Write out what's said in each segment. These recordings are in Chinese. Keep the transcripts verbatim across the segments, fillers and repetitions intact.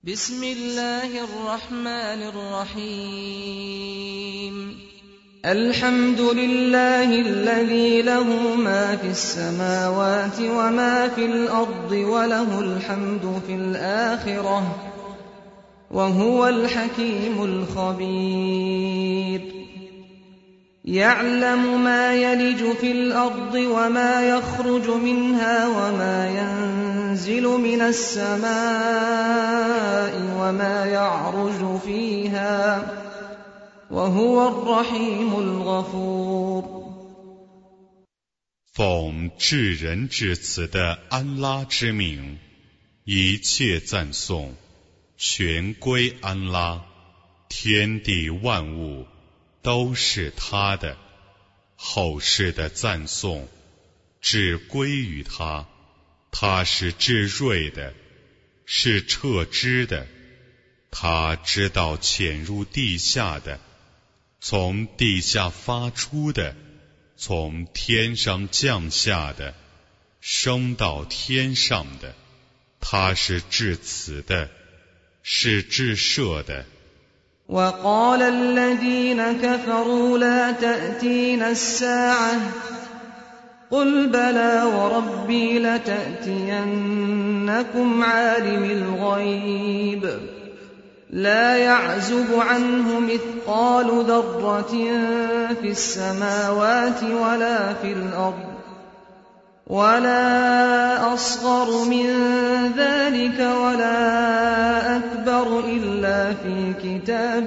بسم الله الرحمن الرحيم الحمد لله الذي له ما في السماوات وما في الأرض وله الحمد في الآخرة وهو الحكيم الخبير يعلم ما يلج في الأرض وما يخرج منها وما ينزل من السماء وما يعرج فيها وهو الرحيم الغفور 奉至仁至慈的安拉之名，一切赞颂全归安拉，天地万物都是他的，后世的赞颂只归于他，他是至睿的，是彻知的，他知道潜入地下的，从地下发出的，从天上降下的，升到天上的，他是至慈的，是至赦的。 وقال الذين كفروا لا تأتينا الساعة قل بلى وربي لتأتينكم عالم الغيب لا يعزب عنه مثقال ذرة في السماوات ولا في الأرض ولا أصغر من ذلك ولا أكبر إلا في كتاب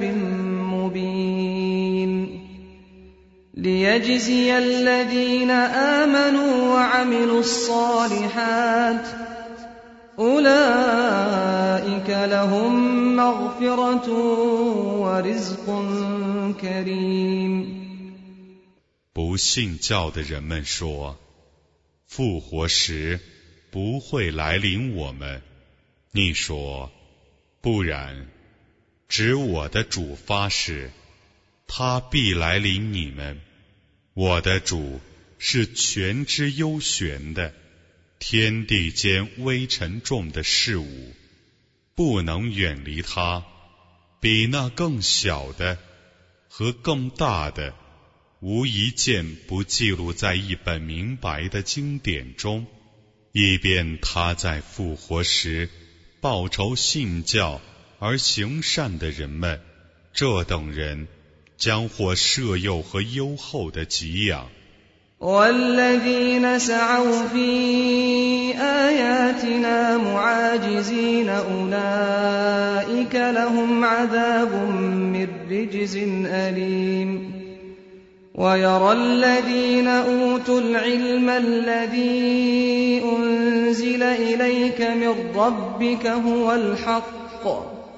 مبين ليجزي الذين آمنوا وعملوا الصالحات أولئك لهم مغفرة ورزق كريم 不信教的人们说，复活时不会来临我们。你说，不然，指我的主发誓，他必来临你们。我的主是全知幽玄的，天地间微沉重的事物，不能远离他，比那更小的和更大的，无一件不记录在一本明白的经典中，以便他在复活时报仇信教而行善的人们，这等人将获赦宥和优厚的给养。 والذين سعوا في آياتنا معاجزين أولئك لهم عذاب من رجز أليم ويرى الذين أوتوا العلم الذي أنزل إليك من ربك هو الحق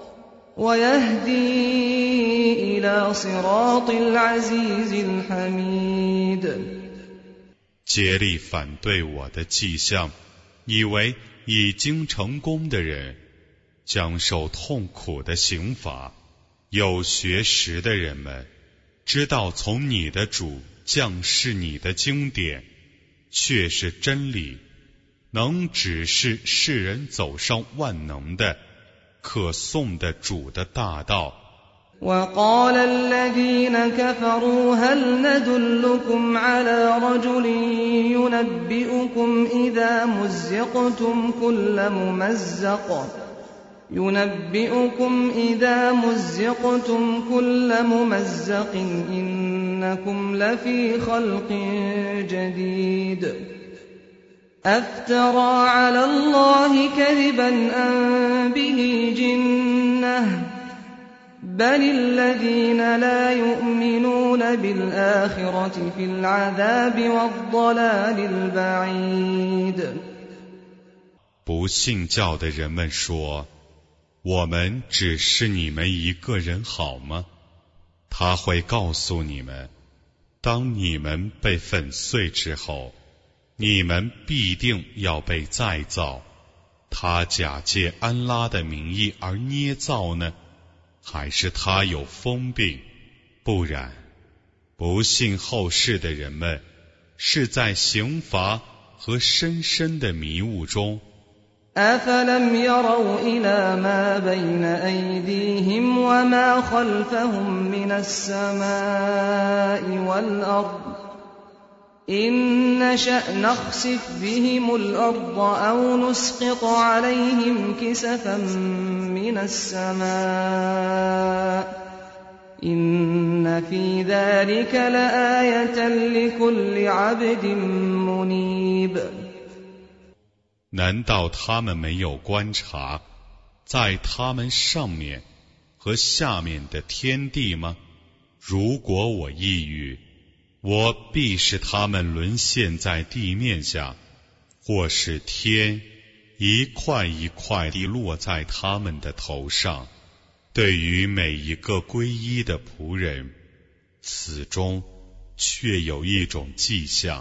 ويهدي إلى صراط العزيز الحميد 竭力反对我的迹象，以为已经成功的人将受痛苦的刑罚。有学识的人们知道从你的主降示你的经典却是真理，能指示世人走上万能的可颂的主的大道。 وقال الذين كفروا هل ندلكم على رجل ينبئكم إذا مزقتم كل ممزق ينبئكم إذا مزقتم كل ممزق إنكم لفي خلق جديد أفترى على الله كذبا أم به جنة بل الذين لا يؤمنون بالآخرة في العذاب والضلال البعيد 不信教的人们说，我们只是你们一个人好吗？他会告诉你们，当你们被粉碎之后，你们必定要被再造。他假借安拉的名义而捏造呢，还是他有疯病？不然，不信后世的人们是在刑罚和深深的迷雾中。 أفلم يروا إلى ما بين أيديهم وما خلفهم من السماء والأرض إن نشأ نخسف بهم الأرض أو نسقط عليهم كسفا من السماء إن في ذلك لآية لكل عبد منيب。 难道他们没有观察在他们上面和下面的天地吗？如果我抑郁，我必使他们沦陷在地面下，或是天一块一块地落在他们的头上。对于每一个皈依的仆人，此中却有一种迹象。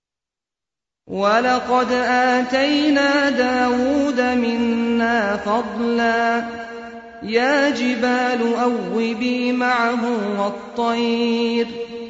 وَلَقَدْ آتَيْنَا دَاوُودَ مِنَّا فَضْلًا يَا جِبَالُ أَوِّبِي مَعَهُ وَالطَّيْرَ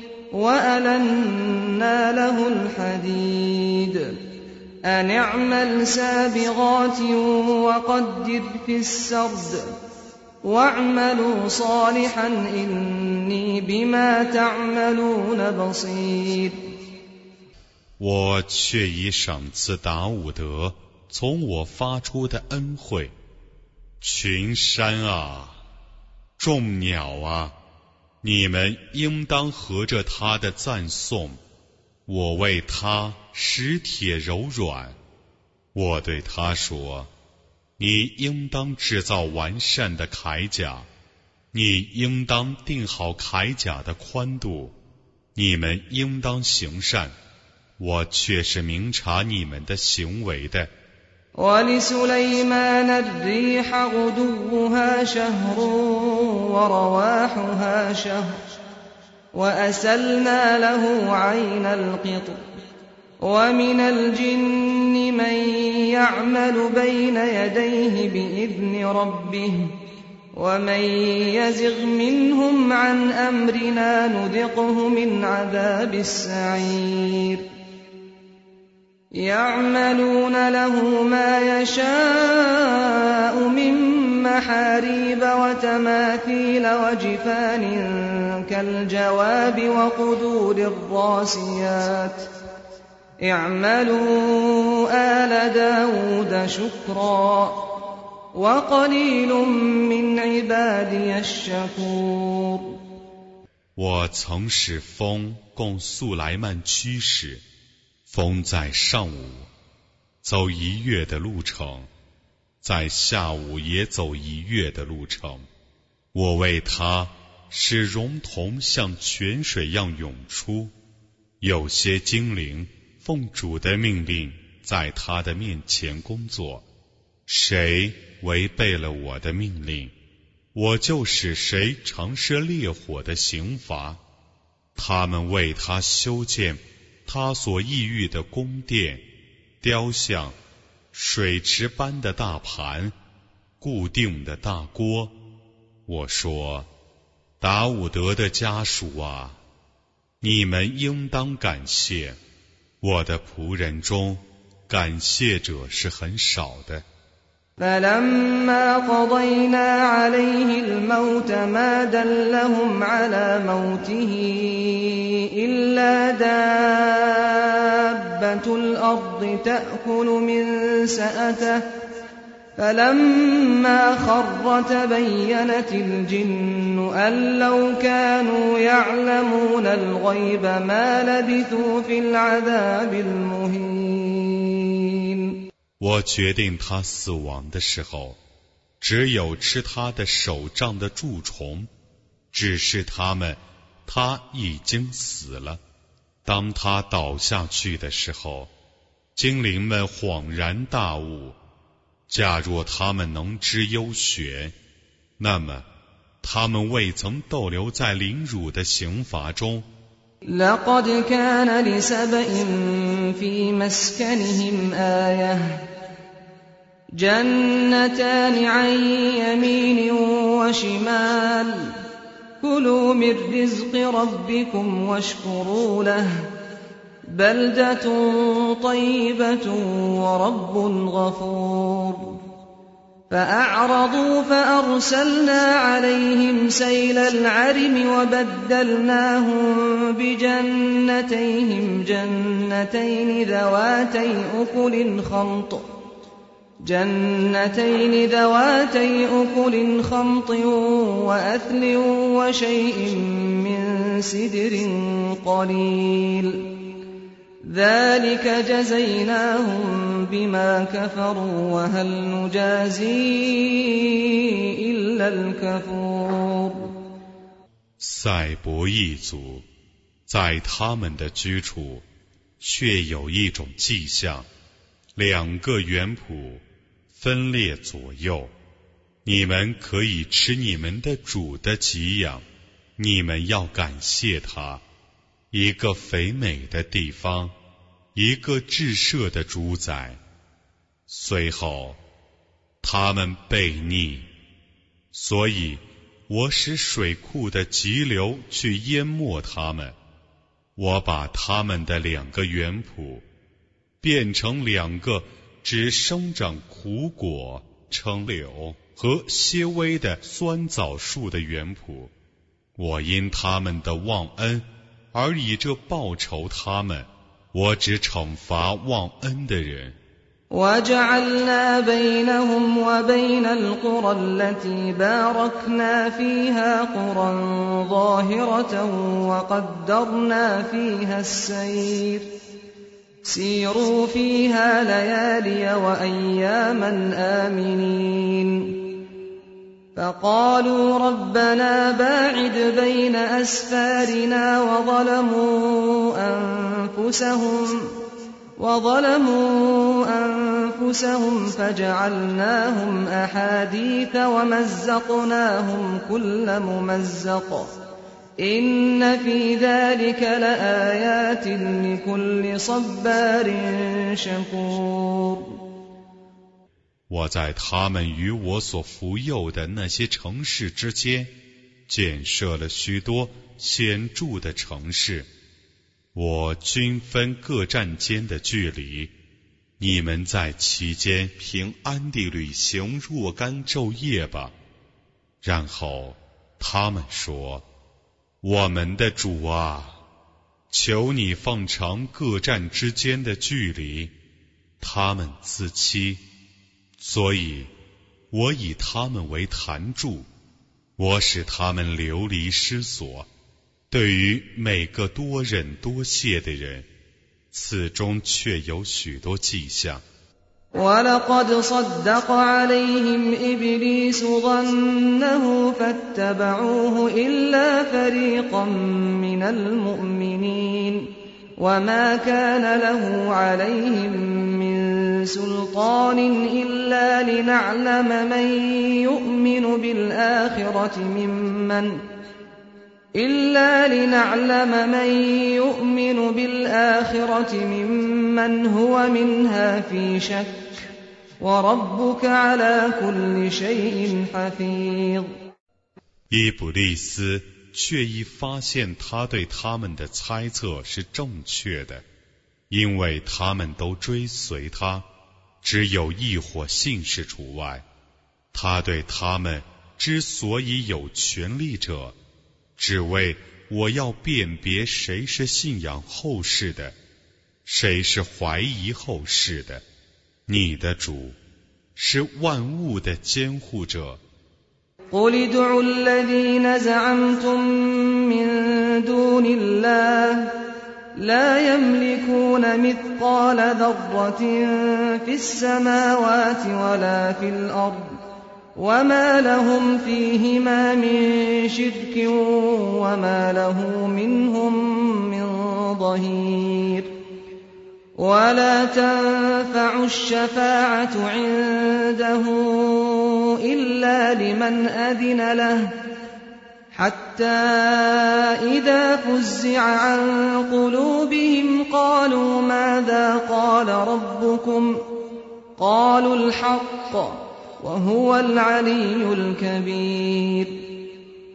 وَأَلَنَّا لَهُ الْحَدِيدَ أَنِ اعْمَلْ سَابِغَاتٍ وَقَدِّرْ فِي السَّرْدِ وَاعْمَلُوا صَالِحًا إِنِّي بِمَا تَعْمَلُونَ بَصِيرٌ。 我却已赏赐达伍德从我发出的恩惠，群山啊，众鸟啊，你们应当合着他的赞颂。我为他使铁柔软，我对他说，你应当制造完善的铠甲，你应当定好铠甲的宽度，你们应当行善，我却是明察你们的行为的。 وَلِسُلَيْمَانَ الرِّيحَ غُدُوُّهَا شَهْرٌ وَرَوَاحُهَا شَهْرٌ وَأَسَلْنَا لَهُ عَيْنَ الْقِطْرِ وَمِنَ الْجِنِّ مَن يَعْمَلُ بَيْنَ يَدَيْهِ بِإِذْنِ رَبِّهِ وَمَن يَزِغْ مِنْهُمْ عَنْ أَمْرِنَا نُذِقْهُ مِنْ عَذَابِ السَّعِيرِ يَعْمَلُونَ لَهُ مَا يَشَاءُ مِن مَّحَارِيبَ وَتَمَاثِيلَ وَجِفَانٍ كَالْجَوَابِ وَقُدُورٍ الرَّاسِيَاتِ اعْمَلُوا آلَ دَاوُودَ شُكْرًا وَقَلِيلٌ مِّنْ عِبَادِيَ الشَّكُورُ。 我曾使风供素来曼驱使，风在上午走一月的路程，在下午也走一月的路程。我为他使熔铜像泉水样涌出，有些精灵奉主的命令在他的面前工作，谁违背了我的命令，我就使谁尝试烈火的刑罚。他们为他修建他所抑郁的宫殿、雕像、水池般的大盘、固定的大锅。我说，达伍德的家属啊，你们应当感谢，我的仆人中感谢者是很少的。 فَلَمَّا قَضَيْنَا عَلَيْهِ الْمَوْتَ مَا دَلَّهُمْ عَلَى مَوْتِهِ إِلَّا دَابَّةُ الْأَرْضِ تَأْكُلُ مِنْ سَأَتَهُ فَلَمَّا خَرَّ تَبَيَّنَتِ الْجِنُّ أَن لَّوْ كَانُوا يَعْلَمُونَ الْغَيْبَ مَا لَبِثُوا فِي الْعَذَابِ الْمُهِينِ。 我决定他死亡的时候，只有吃他的手杖的蛀虫，只是他们，他已经死了。当他倒下去的时候，精灵们恍然大悟，假若他们能知幽玄，那么他们未曾逗留在凌辱的刑罚中。 لقد كان لسبإ في مسكنهم آية جنتان عن يمين وشمال كلوا من رزق ربكم واشكروا له بلدة طيبة ورب غفور فأعرضوا فأرسلنا عليهم سيل العرم وبدلناهم بجنتيهم جنتين ذواتي أكل خمط جنتين ذواتي أكل خمط وأثل وشيء من سدر قليل ذلك جزيناهم بما كفروا وهل نجازي إلا الكفور 塞伯一族，在他们的居处，却有一种迹象，两个园圃分列左右，你们可以吃你们的主的给养，你们要感谢他。一个肥美的地方，一个至赦的主宰。随后他们悖逆，所以我使水库的急流去淹没他们，我把他们的两个园圃变成两个只生长苦果、称柳和些微的酸枣树的园圃，我因他们的忘恩而以这报酬他们，我只惩罚忘恩的人。 وجعلنا بينهم وبين القرى التي باركنا فيها قرى ظاهرة وقدرنا فيها السير سيروا فيها ليالي وأياما آمنين فقالوا ربنا باعد بين أسفارنا وظلموا أنفسهم وظلموا أنفسهم فجعلناهم أحاديث ومزقناهم كل ممزق إن في ذلك لآيات لكل صبار شكور 我在他们与我所服佑的那些城市之间，建设了许多显著的城市。我均分各站间的距离，你们在其间平安地旅行若干昼夜吧。然后他们说：我们的主啊，求你放长各站之间的距离。他们自欺，所以我以他们为坛柱，我使他们流离失所。对于每个多忍多谢的人，此中却有许多迹象。 وَلَقَدْ صَدَّقَ عَلَيْهِمْ إِبْلِيسُ ظَنَّهُ فَاتَّبَعُوهُ إِلَّا فَرِيقًا مِّنَ الْمُؤْمِنِينَ وَمَا كَانَ لَهُ عَلَيْهِمْ مِنْ سُلْطَانٍ إِلَّا لِنَعْلَمَ مَنْ يُؤْمِنُ بِالْآخِرَةِ مِمَّنْ إلا لنعلم من يؤمن بالآخرة ممن هو منها في شك وربك على كل شيء حفيظ 伊卜利斯却已发现他对他们的猜测是正确的，因为他们都追随他，只有一伙信士除外。他对他们之所以有权利者，只为我要辨别谁是信仰后世的，谁是怀疑后世的。你的主是万物的监护者。 قُلِ ادْعُوا الَّذِينَ زَعَمْتُم مِّن دُونِ اللَّهِ لَا يَمْلِكُونَ مِثْقَالَ ذَرَّةٍ فِي السَّمَاوَاتِ وَلَا فِي الْأَرْضِ وما لهم فيهما من شرك وما له منهم من ظهير ولا تنفع الشفاعة عنده إلا لمن أذن له حتى إذا فزع عن قلوبهم قالوا ماذا قال ربكم قالوا الحق وهو العلي الكبير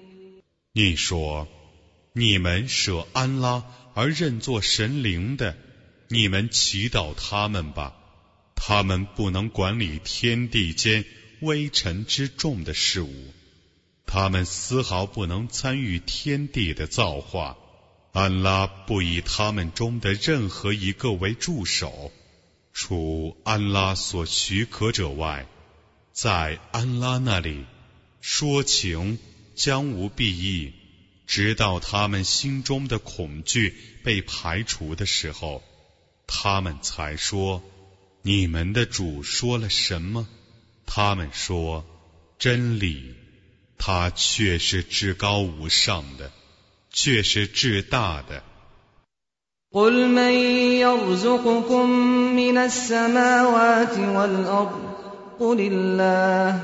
你说，你们舍安拉而认作神灵的， 你们祈祷他们吧，他们不能管理天地间微尘之众的事物，他们丝毫不能参与天地的造化。安拉不以他们中的任何一个为助手，除安拉所许可者外，在安拉那里说情将无裨益，直到他们心中的恐惧被排除的时候，他们才说：你们的主说了什么？他们说：真理，他却是至高无上的，却是至大的。 قل من يرزقكم من السماوات والأرض قل الله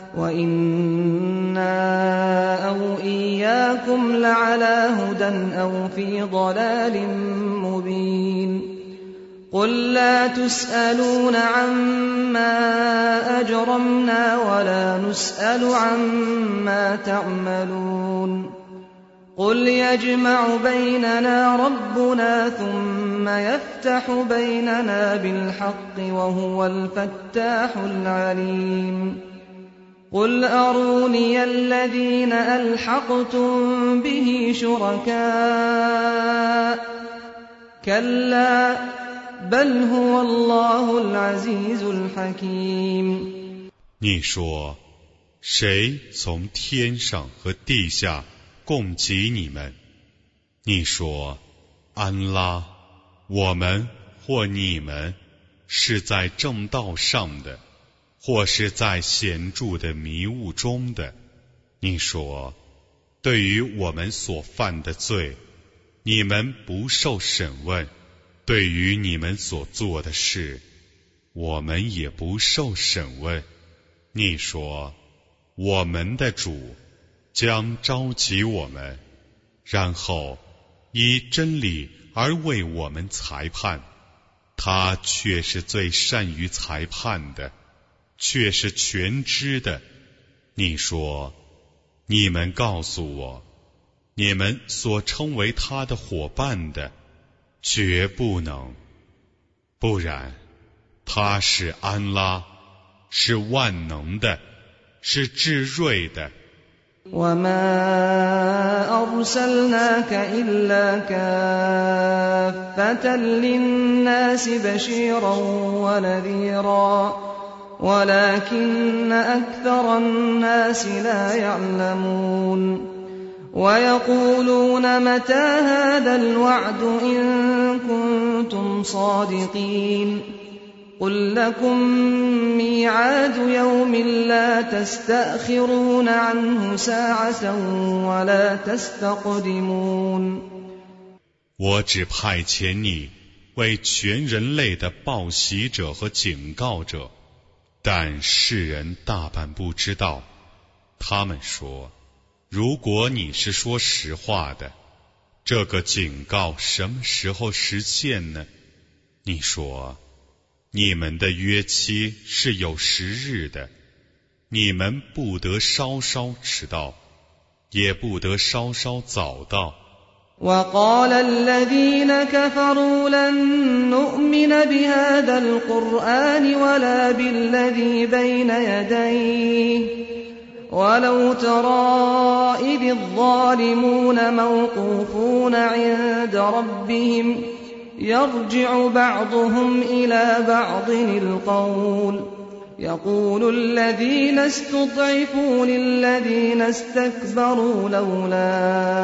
وإنا أو إياكم لعلى هدى أو في ضلال مبين قل لا تسألون عما أجرمنا ولا نسأل عما تعملون قل يجمع بيننا ربنا ثم يفتح بيننا بالحق وهو الفتاح العليم قل أروني الذين ألحقتم به شركاء كلا بل هو الله العزيز الحكيم 你说，谁从天上和地下供给你们？你说，安拉，我们或你们是在正道上的，或是在显著的迷雾中的。你说，对于我们所犯的罪，你们不受审问；对于你们所做的事，我们也不受审问。你说，我们的主将召集我们，然后以真理而为我们裁判，他却是最善于裁判的，却是全知的。你说，你们告诉我，你们所称为他的伙伴的，绝不能，不然他是安拉，是万能的，是至睿的。 وما أرسلناك إلا كافة للناس بشيرا ونذيرا ولكن أكثر الناس لا يعلمون ويقولون متى هذا الوعد إن كنتم صادقين قل لكم ميعاد يوم لا تستأخرون عنه ساعة ولا تستقدمون 我只派遣你为全人类的报喜者和警告者，但世人大半不知道。他们说，如果你是说实话的，这个警告什么时候实现呢？你说，你们的约期是有时日的，你们不得稍稍迟到，也不得稍稍早到。 وقال الذين كفروا لن نؤمن بهذا القرآن ولا بالذي بين يديه ولو ترى إذ الظالمون موقوفون عند ربهم يرجع بعضهم إلى بعض القول يقول الذين استضعفوا للذين استكبروا لولا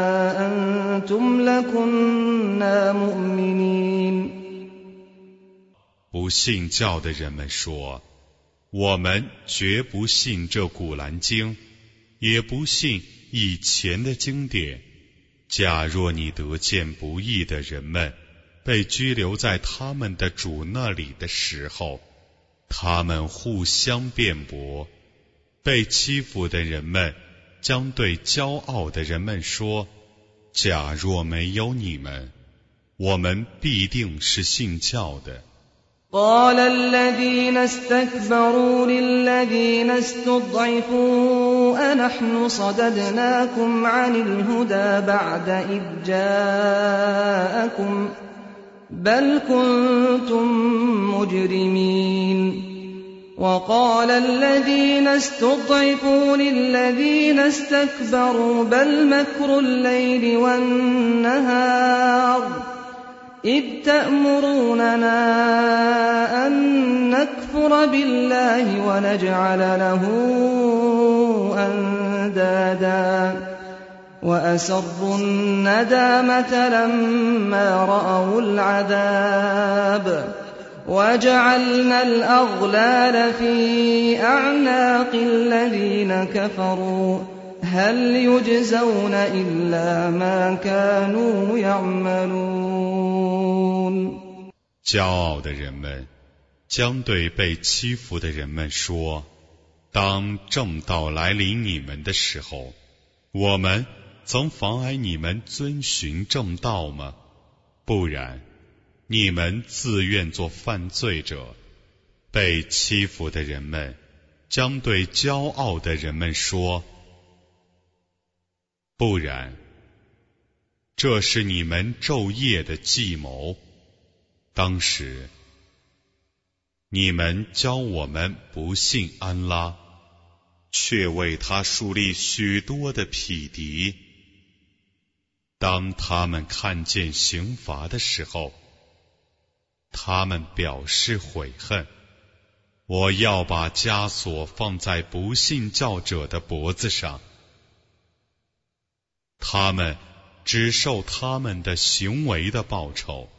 أنتم لكنا مؤمنين 不信教的人们说，我们绝不信这古兰经，也不信以前的经典。假若你得见不义的人们被拘留在他们的主那里的时候，他们互相辩驳。被欺负的人们将对骄傲的人们说，假若没有你们，我们必定是信教的。 قال الذين استكبروا للذين استضعفوا أنحن صددناكم عن الهدى بعد إذ جاءكم بل كنتم مجرمين وقال الذين استضعفوا للذين استكبروا بل مكر الليل والنهار إذ تأمروننا أن نكفر بالله ونجعل له أندادا وأسروا الندامة لما رأوا العذاب وجعلنا الأغلال في أعناق الذين كفروا هل يجزون إلا ما كانوا يعملون 骄傲的人们将对被欺负的人们说，当正道来临你们的时候，我们曾妨碍你们遵循正道吗？不然，你们自愿做犯罪者。被欺负的人们将对骄傲的人们说，不然，这是你们昼夜的计谋。当时，你们教我们不信安拉，却为他树立许多的匹敌。当他们看见刑罚的时候，他们表示悔恨。我要把枷锁放在不信教者的脖子上，他们只受他们的行为的报酬。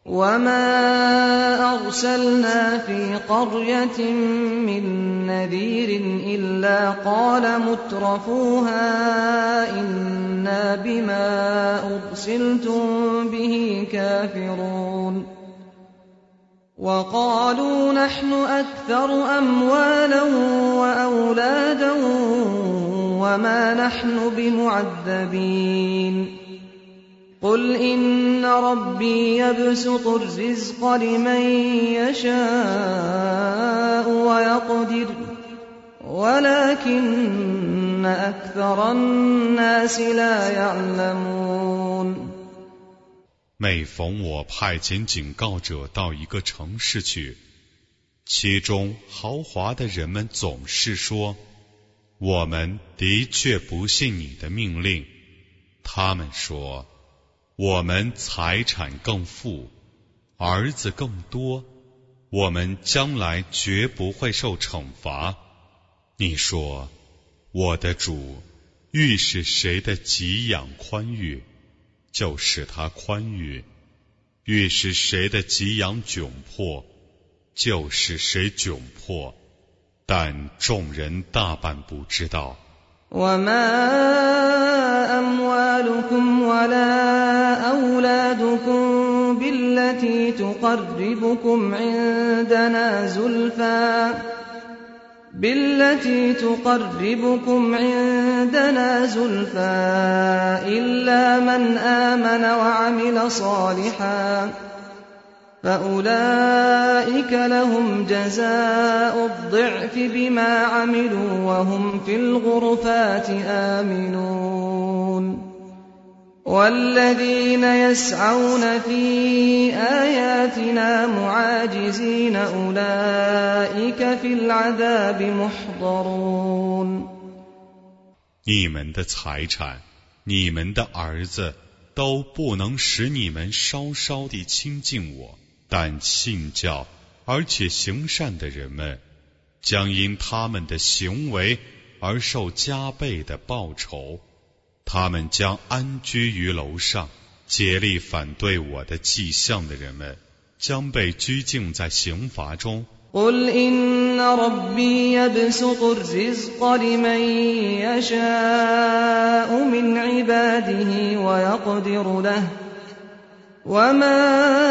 وما أرسلنا في قرية من نذير إلا قال مترفوها إنا بما أرسلتم به كافرون وقالوا نحن أكثر أموالا وأولادا وما نحن بمعذبين قل إن ربي يبسط الرزق لمن يشاء ويقدر ولكن أكثر الناس لا يعلمون 每逢我派遣警告者到一个城市去，其中豪华的人们总是说，我们的确不信你的命令。他们说，我们财产更富，儿子更多，我们将来绝不会受惩罚。你说，我的主欲使谁的给养宽裕，就使他宽裕；欲使谁的给养窘迫，就使谁窘迫。但众人大半不知道。 وما أموالكم ولا أولادكم بالتي تقربكم عندنا زلفى بالتي تقربكم عندنا زلفى إلا من آمن وعمل صالحا فأولئك لهم جزاء الضعف بما عملوا وهم في الغرفات آمنون والذين يسعون في آياتنا معاجزين أولئك في العذاب محضرون 你们的财产，你们的儿子都不能使你们稍稍地亲近我。但信教而且行善的人们，将因他们的行为而受加倍的报酬。他们将安居于楼上，竭力反对我的迹象的人们，将被拘禁在刑罚中。 قل إن ربي يبسط الرزق لمن يشاء من عباده ويقدر له وما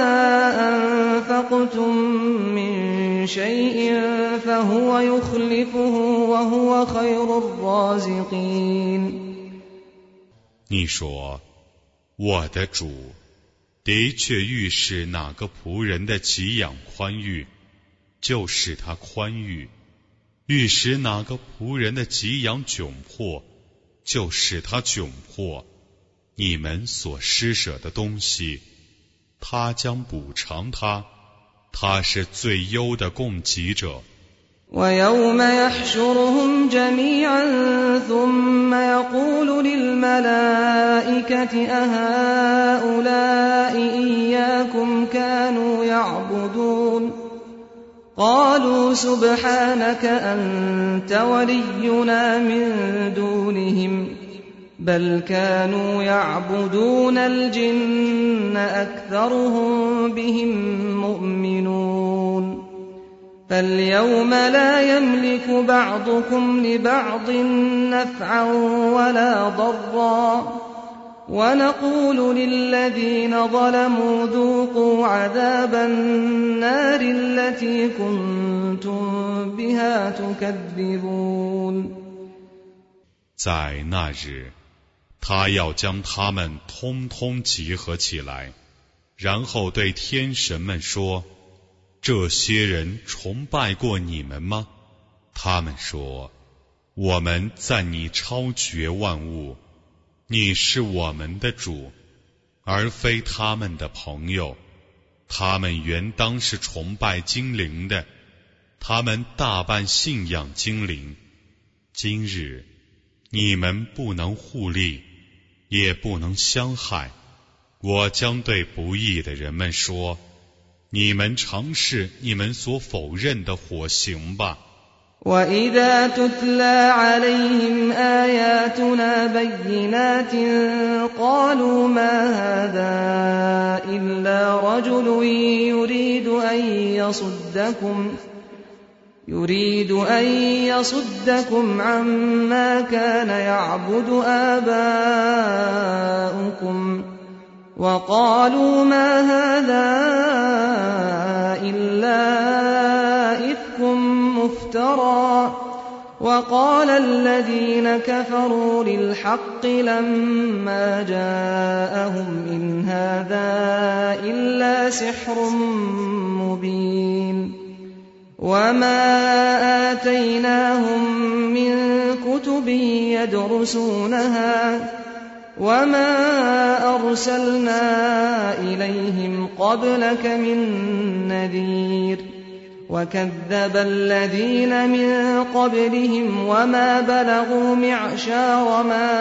أنفقتم من شيء فهو يخلفه وهو خير الرازقين 你说，我的主的确欲使哪个仆人的给养宽裕，就使他宽裕；欲使哪个仆人的给养窘迫，就使他窘迫。你们所施舍的东西， 他将补偿他，他是最优的供给者。 ويوم يحشرهم جميعا ثم يقول للملائكة أهؤلاء إياكم كانوا يعبدون قالوا سبحانك أنت ولينا من دونهم بل كانوا يعبدون الجن أكثرهم بهم مؤمنون فاليوم لا يملك بعضكم لبعض نفعا ولا ضرا ونقول للذين ظلموا ذوقوا عذاب النار التي كنتم بها تكذبون。 在那日，他要将他们通通集合起来，然后对天神们说：这些人崇拜过你们吗？他们说：我们赞你超绝万物，你是我们的主，而非他们的朋友。他们原当是崇拜精灵的，他们大半信仰精灵。今日你们不能互利，也不能相害。我将对不义的人们说：你们尝试你们所否认的火刑吧。 وَإِذَا تُتْلَى عَلَيْهِمْ آيَاتُنَا بَيِّنَاتٍ قَالُوا مَا هَذَا إِلَّا رَجُلٌ يُرِيدُ أَن يَصُدَّكُمْ يُرِيدُ أَن يَصُدَّكُمْ عَمَّا كَانَ يَعْبُدُ آبَاؤُكُمْ وَقَالُوا مَا هَذَا إِلَّا إِفْكٌ مُفْتَرًى وَقَالَ الَّذِينَ كَفَرُوا لِلْحَقِّ لَمَّا جَاءَهُمْ إِنْ هَذَا إِلَّا سِحْرٌ مُبِينٌ وَمَا آتَيْنَاهُمْ مِنْ كُتُبٍ يَدْرُسُونَهَا وَمَا أَرْسَلْنَا إِلَيْهِمْ قَبْلَكَ مِنْ نَذِيرٍ وَكَذَّبَ الَّذِينَ مِنْ قَبْلِهِمْ وَمَا بَلَغُوا مِعْشَارَ مَا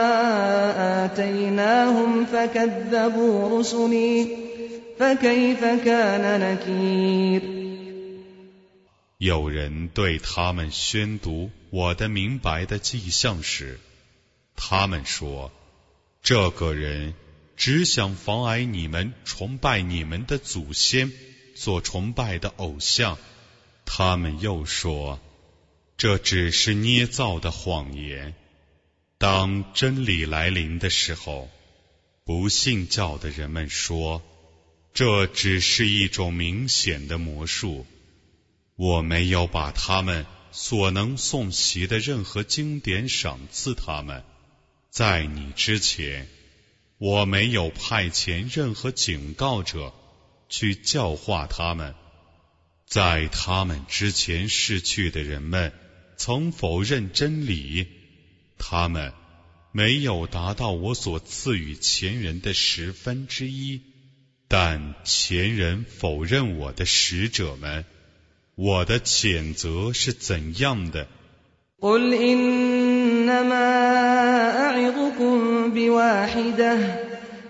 آتَيْنَاهُمْ فَكَذَّبُوا رُسُلِي فَكَيْفَ كَانَ نَكِيرِ。 有人对他们宣读我的明白的迹象时，他们说：这个人只想妨碍你们崇拜你们的祖先所崇拜的偶像。他们又说：这只是捏造的谎言。当真理来临的时候，不信教的人们说：这只是一种明显的魔术。我没有把他们所能诵习的任何经典赏赐他们。在你之前，我没有派遣任何警告者去教化他们。在他们之前逝去的人们曾否认真理，他们没有达到我所赐予前人的十分之一，但前人否认我的使者们，我的谴责是怎样的？ قُلْ إِنَّمَا أَعِظُكُمْ بِوَاحِدَةٍ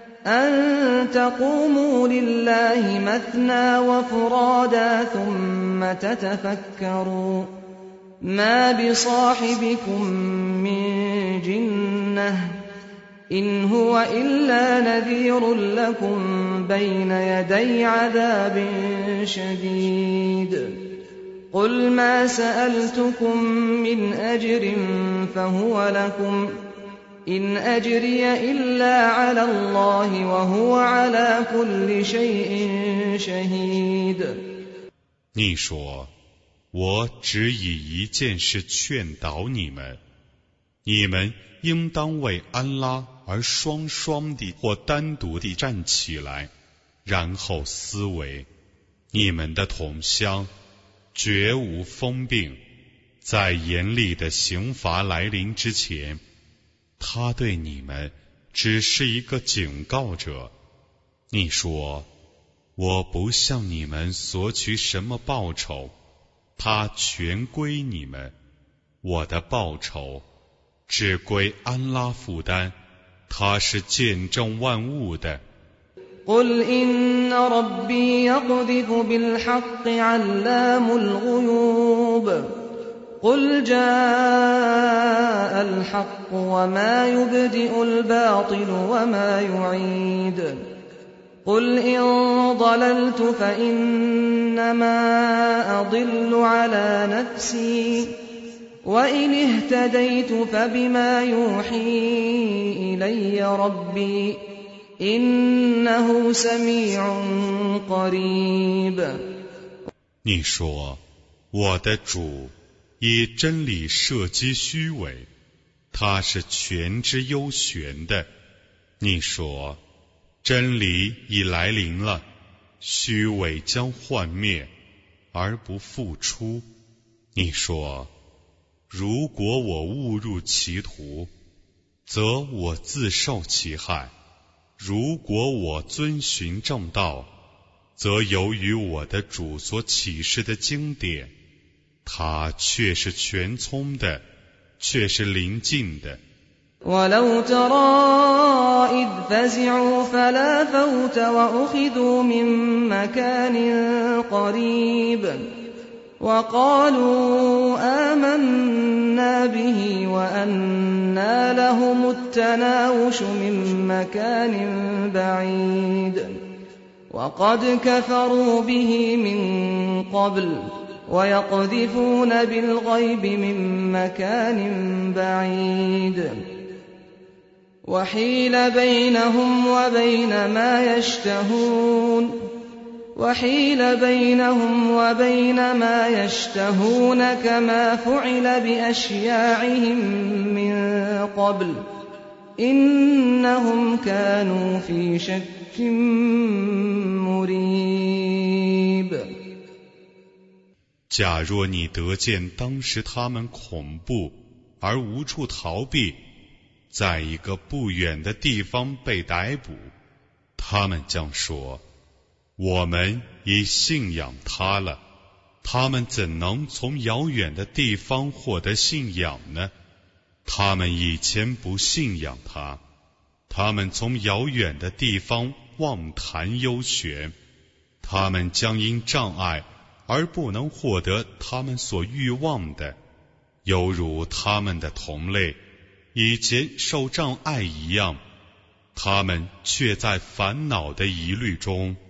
أَن تَقُومُوا لِلَّهِ مَثْنَىٰ وَفُرَادَىٰ ثُمَّ تَتَفَكَّرُوا مَا بِصَاحِبِكُم مِّن جِنَّةٍ إِنْ هُوَ إِلَّا نَذِيرٌ لَّكُمْ بَيْنَ يَدَيْ عَذَابٍ شَدِيدٍ قُلْ مَا سَأَلْتُكُم مِّنْ أَجْرٍ فَهُوَ لَكُمْ إِنْ أَجْرِيَ إِلَّا عَلَى اللَّهِ وَهُوَ عَلَى كُلِّ شَيْءٍ شَهِيدٌ。 你说，我只以一件事劝导你们，你们应当为安拉而双双地或单独地站起来，然后思维，你们的同乡绝无疯病，在严厉的刑罚来临之前，他对你们只是一个警告者。你说， 我不向你们索取什么报酬，它全归你们，我的报酬只归安拉负担，他是见证万物的。 قل إن ربي يقذف بالحق علام الغيوب قل جاء الحق وما يبدئ الباطل وما يعيد قل إن ضللت فإنما أضل على نفسي وإن اهتديت فبما يوحي إلي ربي إنه سميع قريب。 你说，我的主以真理射击虚伪，他是全知幽玄的。你说，真理已来临了，虚伪将幻灭而不复出。你说，如果我误入歧途，则我自受其害；如果我遵循正道，则由于我的主所启示的经典，他却是全聪的，却是临近的。 ولو ترى إذ فزعوا فلا فوت وأخذوا من مكان قريب وقالوا آمنا به وأنى لهم التناوش من مكان بعيد وقد كفروا به من قبل ويقذفون بالغيب من مكان بعيد وحيل بينهم وبين ما يشتهون وحيل بينهم وبين ما يشتهون كما فعل بأشياعهم من قبل إنهم كانوا في شك مريب。 假若你得见当时他们恐怖而无处逃避，在一个不远的地方被逮捕，他们将说，我们已信仰他了。他们怎能从遥远的地方获得信仰呢？他们以前不信仰他，他们从遥远的地方妄谈幽玄，他们将因障碍而不能获得他们所欲望的，犹如他们的同类以前受障碍一样，他们却在烦恼的疑虑中。